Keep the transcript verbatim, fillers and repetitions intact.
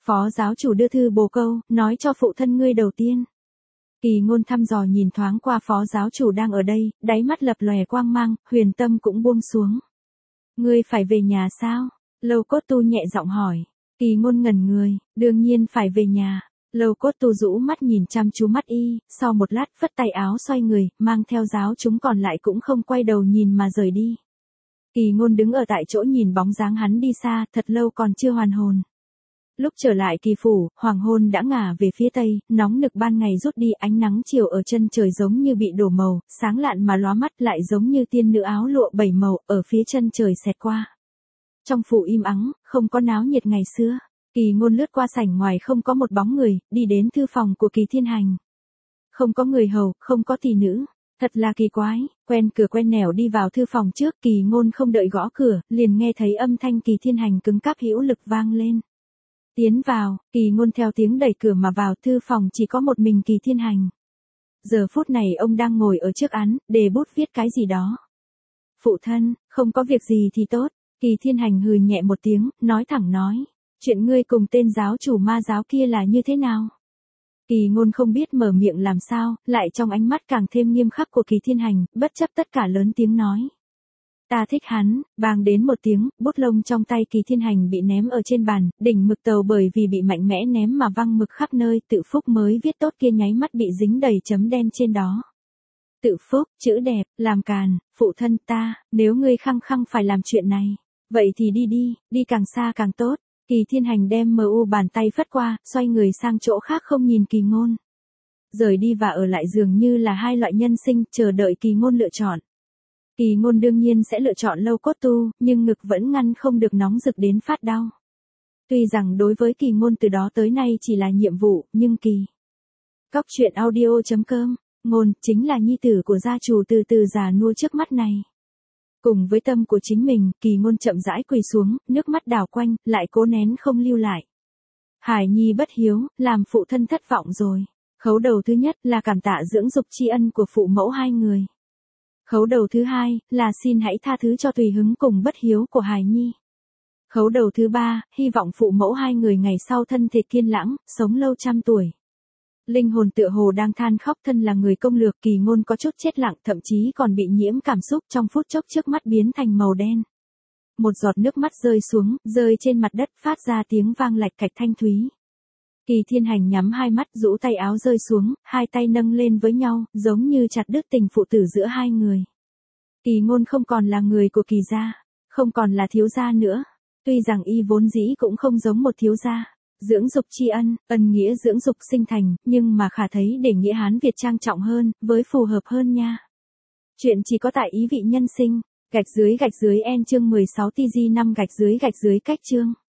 Phó giáo chủ đưa thư bồ câu, nói cho phụ thân ngươi đầu tiên. Kỳ Ngôn thăm dò nhìn thoáng qua phó giáo chủ đang ở đây, đáy mắt lập lòe quang mang, huyền tâm cũng buông xuống. Ngươi phải về nhà sao? Lâu Cốt Tu nhẹ giọng hỏi. Kỳ Ngôn ngẩn người, đương nhiên phải về nhà. Lâu Cốt Tu rũ mắt nhìn chăm chú mắt y, sau một lát phất tay áo xoay người, mang theo giáo chúng còn lại cũng không quay đầu nhìn mà rời đi. Kỳ Ngôn đứng ở tại chỗ nhìn bóng dáng hắn đi xa, thật lâu còn chưa hoàn hồn. Lúc trở lại Kỳ phủ, hoàng hôn đã ngả về phía tây, nóng nực ban ngày rút đi, ánh nắng chiều ở chân trời giống như bị đổ màu, sáng lạn mà lóa mắt, lại giống như tiên nữ áo lụa bảy màu ở phía chân trời xẹt qua. Trong phủ im ắng, không có náo nhiệt ngày xưa. Kỳ Ngôn lướt qua sảnh ngoài không có một bóng người, đi đến thư phòng của Kỳ Thiên Hành. Không có người hầu, không có tỷ nữ. Thật là kỳ quái, quen cửa quen nẻo đi vào thư phòng trước, Kỳ Ngôn không đợi gõ cửa, liền nghe thấy âm thanh Kỳ Thiên Hành cứng cáp hữu lực vang lên. Tiến vào, Kỳ Ngôn theo tiếng đẩy cửa mà vào, thư phòng chỉ có một mình Kỳ Thiên Hành. Giờ phút này ông đang ngồi ở trước án, đề bút viết cái gì đó. Phụ thân, không có việc gì thì tốt. Kỳ Thiên Hành hừ nhẹ một tiếng, nói thẳng nói. Chuyện ngươi cùng tên giáo chủ ma giáo kia là như thế nào? Kỳ Ngôn không biết mở miệng làm sao, lại trong ánh mắt càng thêm nghiêm khắc của Kỳ Thiên Hành, bất chấp tất cả lớn tiếng nói. Ta thích hắn, bang đến một tiếng, bút lông trong tay Kỳ Thiên Hành bị ném ở trên bàn, đỉnh mực tàu bởi vì bị mạnh mẽ ném mà văng mực khắp nơi, Tự Phúc mới viết tốt kia nháy mắt bị dính đầy chấm đen trên đó. Tự Phúc, chữ đẹp, làm càn, phụ thân ta, nếu ngươi khăng khăng phải làm chuyện này, vậy thì đi đi, đi càng xa càng tốt. Kỳ Thiên Hành đem mờ u bàn tay phất qua, xoay người sang chỗ khác không nhìn Kỳ Ngôn. Rời đi và ở lại dường như là hai loại nhân sinh, chờ đợi Kỳ Ngôn lựa chọn. Kỳ Ngôn đương nhiên sẽ lựa chọn Lâu Cốt Tu, nhưng ngực vẫn ngăn không được nóng rực đến phát đau. Tuy rằng đối với Kỳ Ngôn từ đó tới nay chỉ là nhiệm vụ, nhưng Kỳ. Cóc truyện audio chấm com, Ngôn chính là nhi tử của gia chủ từ từ già nua trước mắt này. Cùng với tâm của chính mình, Kỳ Ngôn chậm rãi quỳ xuống, nước mắt đảo quanh, lại cố nén không lưu lại. Hải nhi bất hiếu, làm phụ thân thất vọng rồi. Khấu đầu thứ nhất là cảm tạ dưỡng dục tri ân của phụ mẫu hai người. Khấu đầu thứ hai là xin hãy tha thứ cho tùy hứng cùng bất hiếu của Hải nhi. Khấu đầu thứ ba, hy vọng phụ mẫu hai người ngày sau thân thể kiên lãng, sống lâu trăm tuổi. Linh hồn tựa hồ đang than khóc, thân là người công lược, Kỳ Ngôn có chút chết lặng, thậm chí còn bị nhiễm cảm xúc, trong phút chốc trước mắt biến thành màu đen. Một giọt nước mắt rơi xuống, rơi trên mặt đất, phát ra tiếng vang lạch cạch thanh thúy. Kỳ Thiên Hành nhắm hai mắt, rũ tay áo rơi xuống, hai tay nâng lên với nhau, giống như chặt đứt tình phụ tử giữa hai người. Kỳ Ngôn không còn là người của Kỳ gia, không còn là thiếu gia nữa. Tuy rằng y vốn dĩ cũng không giống một thiếu gia. Dưỡng dục tri ân, ân nghĩa dưỡng dục sinh thành, nhưng mà khả thấy để nghĩa Hán Việt trang trọng hơn, với phù hợp hơn nha. Chuyện chỉ có tại ý vị nhân sinh, gạch dưới gạch dưới en chương mười sáu tg năm gạch dưới gạch dưới cách chương.